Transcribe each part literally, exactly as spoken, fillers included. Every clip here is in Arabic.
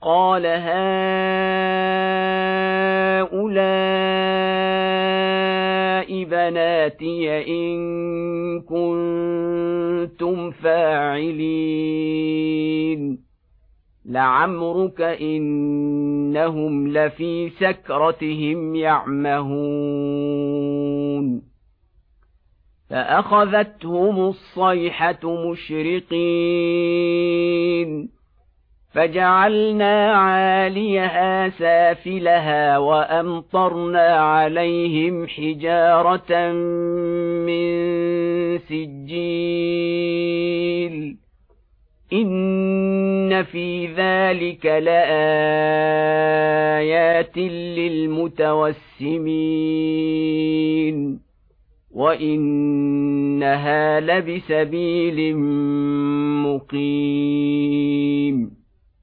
قال هؤلاء بناتي إن كنتم فاعلين لعمرك إنهم لفي سكرتهم يعمهون فأخذتهم الصيحة مشرقين فجعلنا عاليها سافلها وأمطرنا عليهم حجارة من سجيل إن في ذلك لآيات للمتوسمين وإنها لبسبيل مقيم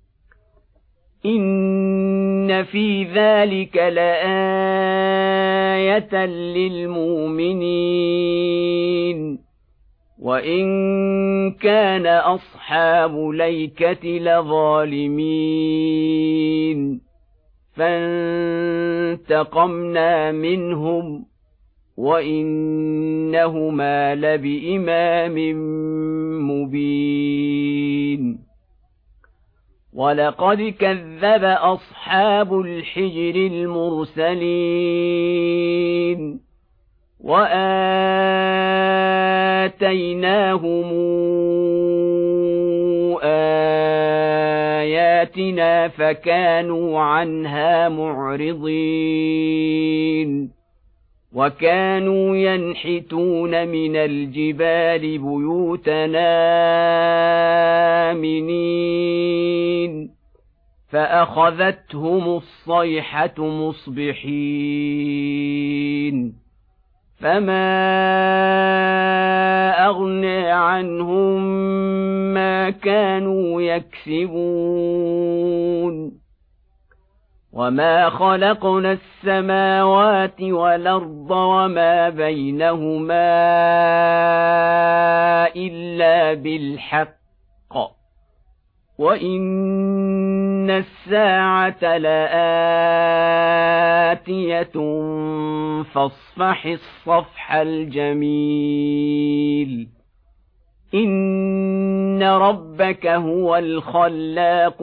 إن في ذلك لآية للمؤمنين وإن كان أصحاب ليكة لظالمين فانتقمنا منهم وإنهما لبإمام مبين ولقد كذب أصحاب الحجر المرسلين وآتيناهم آياتنا فكانوا عنها معرضين وكانوا ينحتون من الجبال بيوتنا آمنين فأخذتهم الصيحة مصبحين فما أغنى عنهم ما كانوا يكسبون وما خلقنا السماوات والأرض وما بينهما إلا بالحق وإن الساعة لآتية فاصفح الصفح الجميل إن ربك هو الخلاق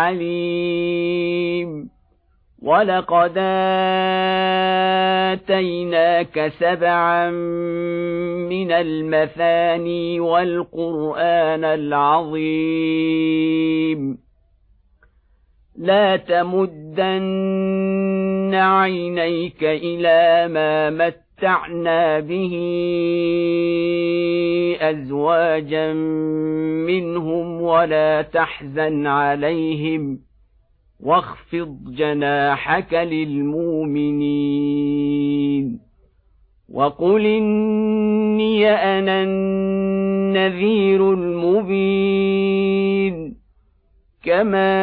العليم ولقد آتيناك سبعا من المثاني والقرآن العظيم لا تمدن عينيك إلى ما متعنا به أزواجا منهم ولا تحزن عليهم واخفض جناحك للمؤمنين وقل إني أنا النذير المبين كما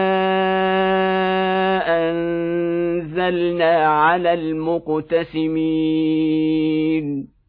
أنزلنا على المقتسمين